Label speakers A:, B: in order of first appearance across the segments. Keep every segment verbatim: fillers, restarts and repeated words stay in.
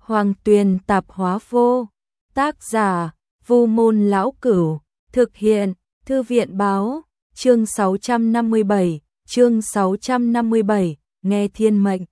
A: Hoàng Tuyền Tạp Hóa Vô. Tác giả: Vu Môn Lão Cửu. Thực hiện: Thư viện Báo. Chương sáu trăm năm mươi bảy. Chương sáu trăm năm mươi bảy. Nghe thiên mệnh,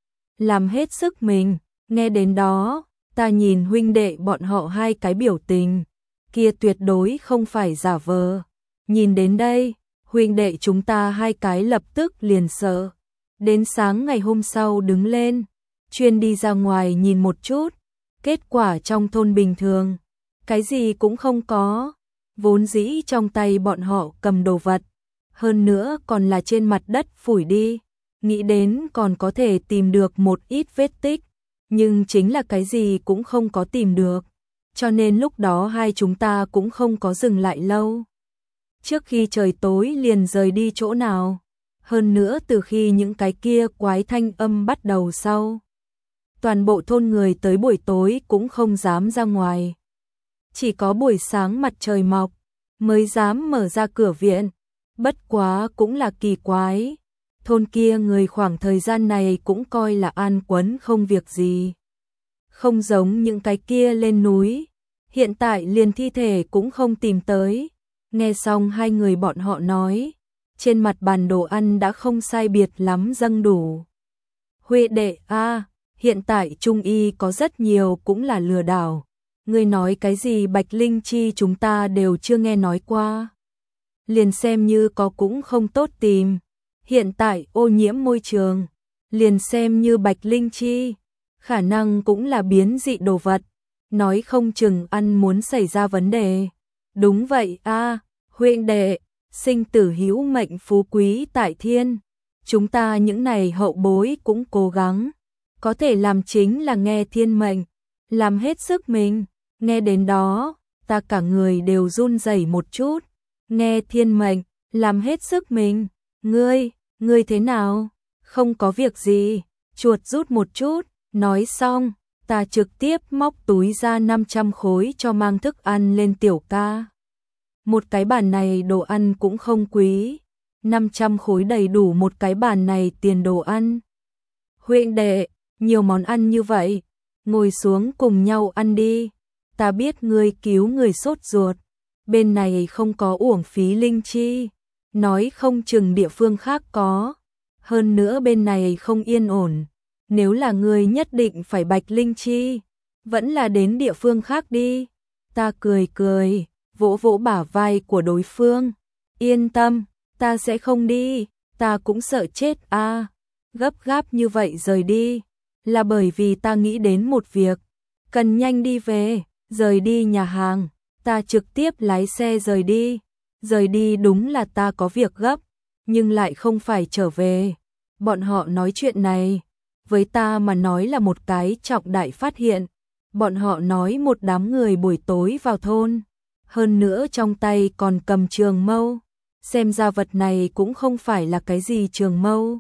A: làm hết sức mình. Nghe đến đó, ta nhìn huynh đệ bọn họ hai cái biểu tình, kia tuyệt đối không phải giả vờ. Nhìn đến đây, huynh đệ chúng ta hai cái lập tức liền sợ. Đến sáng ngày hôm sau đứng lên, chuyên đi ra ngoài nhìn một chút. Kết quả trong thôn bình thường, cái gì cũng không có. Vốn dĩ trong tay bọn họ cầm đồ vật, hơn nữa còn là trên mặt đất phủi đi. Nghĩ đến còn có thể tìm được một ít vết tích, nhưng chính là cái gì cũng không có tìm được. Cho nên lúc đó hai chúng ta cũng không có dừng lại lâu. Trước khi trời tối liền rời đi chỗ nào. Hơn nữa từ khi những cái kia quái thanh âm bắt đầu sau, toàn bộ thôn người tới buổi tối cũng không dám ra ngoài. Chỉ có buổi sáng mặt trời mọc mới dám mở ra cửa viện. Bất quá cũng là kỳ quái. Thôn kia người khoảng thời gian này cũng coi là an quấn không việc gì. Không giống những cái kia lên núi, hiện tại liền thi thể cũng không tìm tới. Nghe xong hai người bọn họ nói, trên mặt bàn đồ ăn đã không sai biệt lắm dâng đủ. Huệ đệ a, hiện tại trung y có rất nhiều cũng là lừa đảo. Ngươi nói cái gì Bạch Linh Chi chúng ta đều chưa nghe nói qua. Liền xem như có cũng không tốt tìm. Hiện tại ô nhiễm môi trường, liền xem như Bạch Linh Chi, khả năng cũng là biến dị đồ vật, nói không chừng ăn muốn xảy ra vấn đề. Đúng vậy a, huynh đệ, sinh tử hữu mệnh phú quý tại thiên. Chúng ta những này hậu bối cũng cố gắng, có thể làm chính là nghe thiên mệnh, làm hết sức mình. Nghe đến đó, ta cả người đều run rẩy một chút. Nghe thiên mệnh, làm hết sức mình. Ngươi, ngươi thế nào? Không có việc gì, chuột rút một chút. Nói xong, ta trực tiếp móc túi ra năm trăm khối cho mang thức ăn lên tiểu ca. Một cái bàn này đồ ăn cũng không quý, năm trăm khối đầy đủ một cái bàn này tiền đồ ăn. Huynh đệ, nhiều món ăn như vậy, ngồi xuống cùng nhau ăn đi. Ta biết ngươi cứu người sốt ruột, bên này không có uổng phí linh chi, nói không chừng địa phương khác có. Hơn nữa bên này không yên ổn, nếu là ngươi nhất định phải Bạch Linh Chi, vẫn là đến địa phương khác đi. Ta cười cười, vỗ vỗ bả vai của đối phương. Yên tâm, ta sẽ không đi, ta cũng sợ chết a. Gấp gáp như vậy rời đi, là bởi vì ta nghĩ đến một việc, cần nhanh đi về. Rời đi nhà hàng, ta trực tiếp lái xe rời đi. Rời đi đúng là ta có việc gấp, nhưng lại không phải trở về. Bọn họ nói chuyện này, với ta mà nói là một cái trọng đại phát hiện. Bọn họ nói một đám người buổi tối vào thôn, hơn nữa trong tay còn cầm trường mâu. Xem ra vật này cũng không phải là cái gì trường mâu,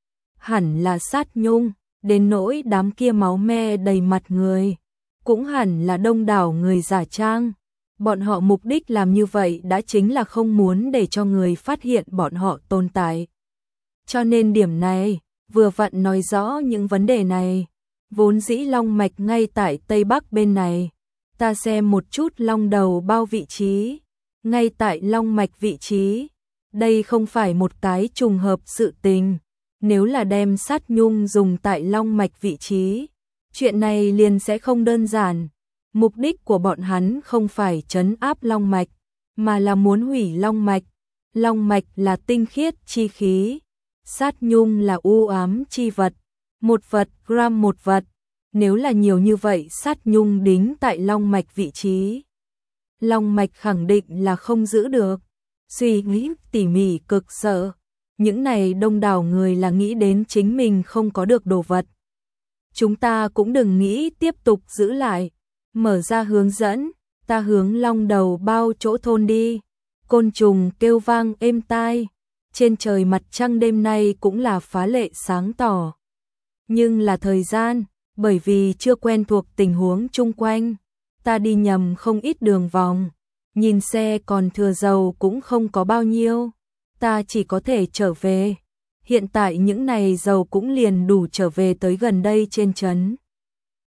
A: hẳn là sát nhung. Đến nỗi đám kia máu me đầy mặt người, cũng hẳn là đông đảo người giả trang. Bọn họ mục đích làm như vậy đã chính là không muốn để cho người phát hiện bọn họ tồn tại. Cho nên điểm này, vừa vặn nói rõ những vấn đề này. Vốn dĩ long mạch ngay tại Tây Bắc bên này. Ta xem một chút long đầu bao vị trí. Ngay tại long mạch vị trí. Đây không phải một cái trùng hợp sự tình. Nếu là đem sát nhung dùng tại long mạch vị trí, chuyện này liền sẽ không đơn giản. Mục đích của bọn hắn không phải trấn áp long mạch, mà là muốn hủy long mạch. Long mạch là tinh khiết chi khí, sát nhung là u ám chi vật. Một vật gram một vật, nếu là nhiều như vậy sát nhung đính tại long mạch vị trí, long mạch khẳng định là không giữ được. Suy nghĩ tỉ mỉ cực sợ. Những này đông đảo người là nghĩ đến chính mình không có được đồ vật. Chúng ta cũng đừng nghĩ tiếp tục giữ lại. Mở ra hướng dẫn, ta hướng long đầu bao chỗ thôn đi. Côn trùng kêu vang êm tai. Trên trời mặt trăng đêm nay cũng là phá lệ sáng tỏ. Nhưng là thời gian, bởi vì chưa quen thuộc tình huống chung quanh, ta đi nhầm không ít đường vòng. Nhìn xe còn thừa dầu cũng không có bao nhiêu. Ta chỉ có thể trở về. Hiện tại những này dầu cũng liền đủ trở về tới gần đây trên trấn.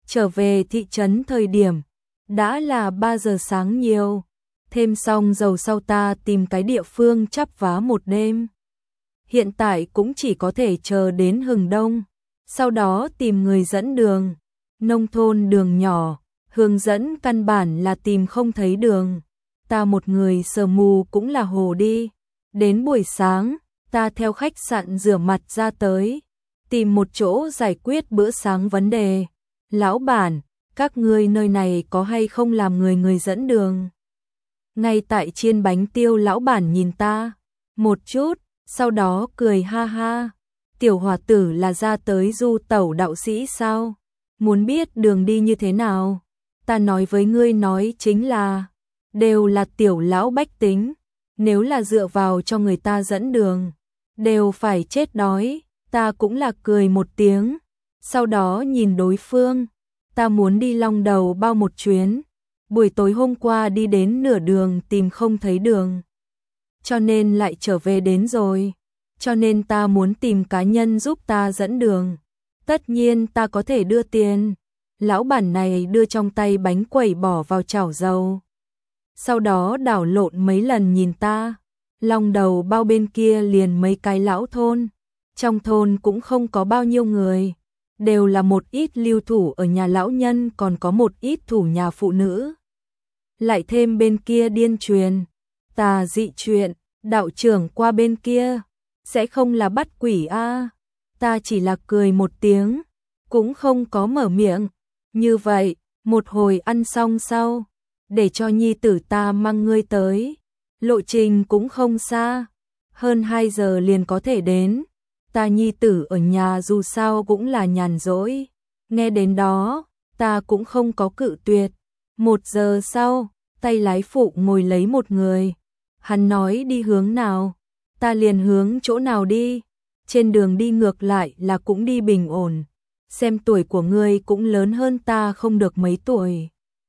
A: trở về thị trấn thời điểm đã là ba giờ sáng nhiều, thêm xong dầu sau ta tìm cái địa phương chắp vá một đêm. Hiện tại cũng chỉ có thể chờ đến hừng đông, sau đó tìm người dẫn đường. Nông thôn đường nhỏ, hướng dẫn căn bản là tìm không thấy đường. Ta một người sờ mù cũng là hồ đi. Đến buổi sáng, ta theo khách sạn rửa mặt ra tới, tìm một chỗ giải quyết bữa sáng vấn đề. Lão bản, các ngươi nơi này có hay không làm người người dẫn đường? Ngay tại chiên bánh tiêu lão bản nhìn ta một chút, sau đó cười ha ha. Tiểu hòa tử là ra tới du tẩu đạo sĩ sao? Muốn biết đường đi như thế nào? Ta nói với ngươi nói chính là, đều là tiểu lão bách tính. Nếu là dựa vào cho người ta dẫn đường, đều phải chết đói. Ta cũng là cười một tiếng, sau đó nhìn đối phương. Ta muốn đi Long Đầu bao một chuyến. Buổi tối hôm qua đi đến nửa đường tìm không thấy đường, cho nên lại trở về đến rồi. Cho nên ta muốn tìm cá nhân giúp ta dẫn đường. Tất nhiên ta có thể đưa tiền. Lão bản này đưa trong tay bánh quẩy bỏ vào chảo dầu, sau đó đảo lộn mấy lần nhìn ta. Long Đầu bao bên kia liền mấy cái lão thôn. Trong thôn cũng không có bao nhiêu người, đều là một ít lưu thủ ở nhà lão nhân, còn có một ít thủ nhà phụ nữ. Lại thêm bên kia điên truyền, tà dị chuyện, đạo trưởng qua bên kia, sẽ không là bắt quỷ a? À? Ta chỉ là cười một tiếng, cũng không có mở miệng. Như vậy, một hồi ăn xong sau, để cho nhi tử ta mang ngươi tới. Lộ trình cũng không xa, hơn hai giờ liền có thể đến. Ta nhi tử ở nhà dù sao cũng là nhàn rỗi. Nghe đến đó, ta cũng không có cự tuyệt. Một giờ sau, tay lái phụ ngồi lấy một người. Hắn nói đi hướng nào, ta liền hướng chỗ nào đi. Trên đường đi ngược lại là cũng đi bình ổn. Xem tuổi của ngươi cũng lớn hơn ta không được mấy tuổi.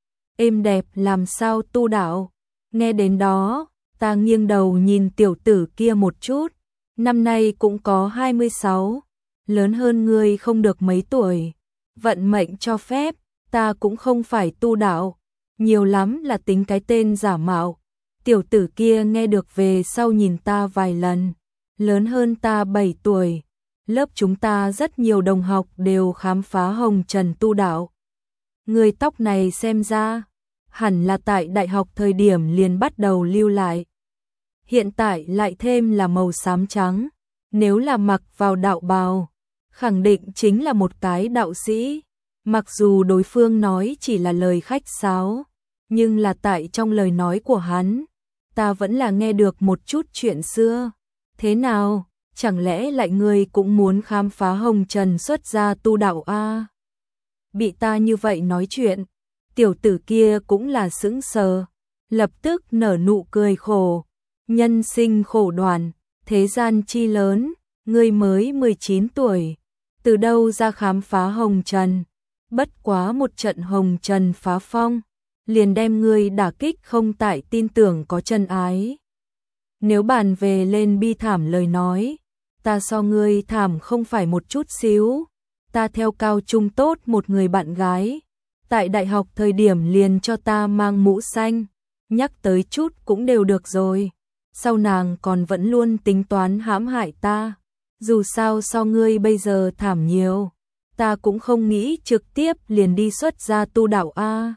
A: Êm đẹp làm sao tu đạo. Nghe đến đó, ta nghiêng đầu nhìn tiểu tử kia một chút. Năm nay cũng có hai mươi sáu, lớn hơn ngươi không được mấy tuổi. Vận mệnh cho phép, ta cũng không phải tu đạo, nhiều lắm là tính cái tên giả mạo. Tiểu tử kia nghe được về sau nhìn ta vài lần, lớn hơn ta bảy tuổi. Lớp chúng ta rất nhiều đồng học đều khám phá hồng trần tu đạo. Người tóc này xem ra, hẳn là tại đại học thời điểm liền bắt đầu lưu lại. Hiện tại lại thêm là màu xám trắng. Nếu là mặc vào đạo bào, khẳng định chính là một cái đạo sĩ. Mặc dù đối phương nói chỉ là lời khách sáo, nhưng là tại trong lời nói của hắn, ta vẫn là nghe được một chút chuyện xưa. Thế nào, chẳng lẽ lại ngươi cũng muốn khám phá hồng trần xuất gia tu đạo a? À? Bị ta như vậy nói chuyện, tiểu tử kia cũng là sững sờ, lập tức nở nụ cười khổ. Nhân sinh khổ đoàn, thế gian chi lớn, ngươi mới mười chín tuổi, từ đâu ra khám phá hồng trần? Bất quá một trận hồng trần phá phong, liền đem ngươi đả kích không tại tin tưởng có chân ái. Nếu bàn về lên bi thảm lời nói, ta so ngươi thảm không phải một chút xíu. Ta theo cao trung tốt một người bạn gái, tại đại học thời điểm liền cho ta mang mũ xanh, nhắc tới chút cũng đều được rồi. Sau nàng còn vẫn luôn tính toán hãm hại ta. Dù sao so ngươi bây giờ thảm nhiều, ta cũng không nghĩ trực tiếp liền đi xuất gia tu đạo a.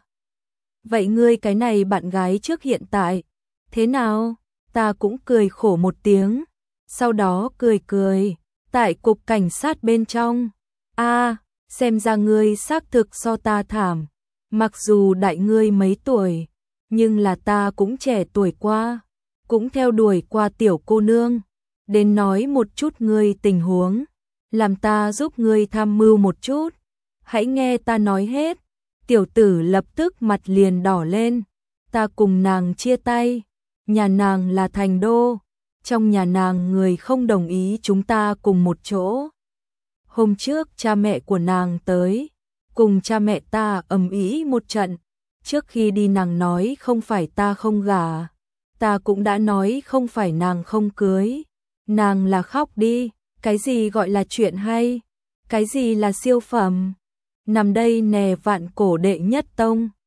A: Vậy ngươi cái này bạn gái trước hiện tại, thế nào? Ta cũng cười khổ một tiếng, sau đó cười cười, tại cục cảnh sát bên trong. A, xem ra ngươi xác thực so ta thảm, mặc dù đại ngươi mấy tuổi, nhưng là ta cũng trẻ tuổi qua, cũng theo đuổi qua tiểu cô nương. Đến nói một chút ngươi tình huống, làm ta giúp ngươi tham mưu một chút. Hãy nghe ta nói hết. Tiểu tử lập tức mặt liền đỏ lên. Ta cùng nàng chia tay, nhà nàng là thành đô, trong nhà nàng người không đồng ý chúng ta cùng một chỗ. Hôm trước cha mẹ của nàng tới, cùng cha mẹ ta ầm ĩ một trận. Trước khi đi nàng nói không phải ta không gả, ta cũng đã nói không phải nàng không cưới. Nàng là khóc đi, cái gì gọi là chuyện hay, cái gì là siêu phẩm. nằm đây nè vạn cổ đệ nhất tông.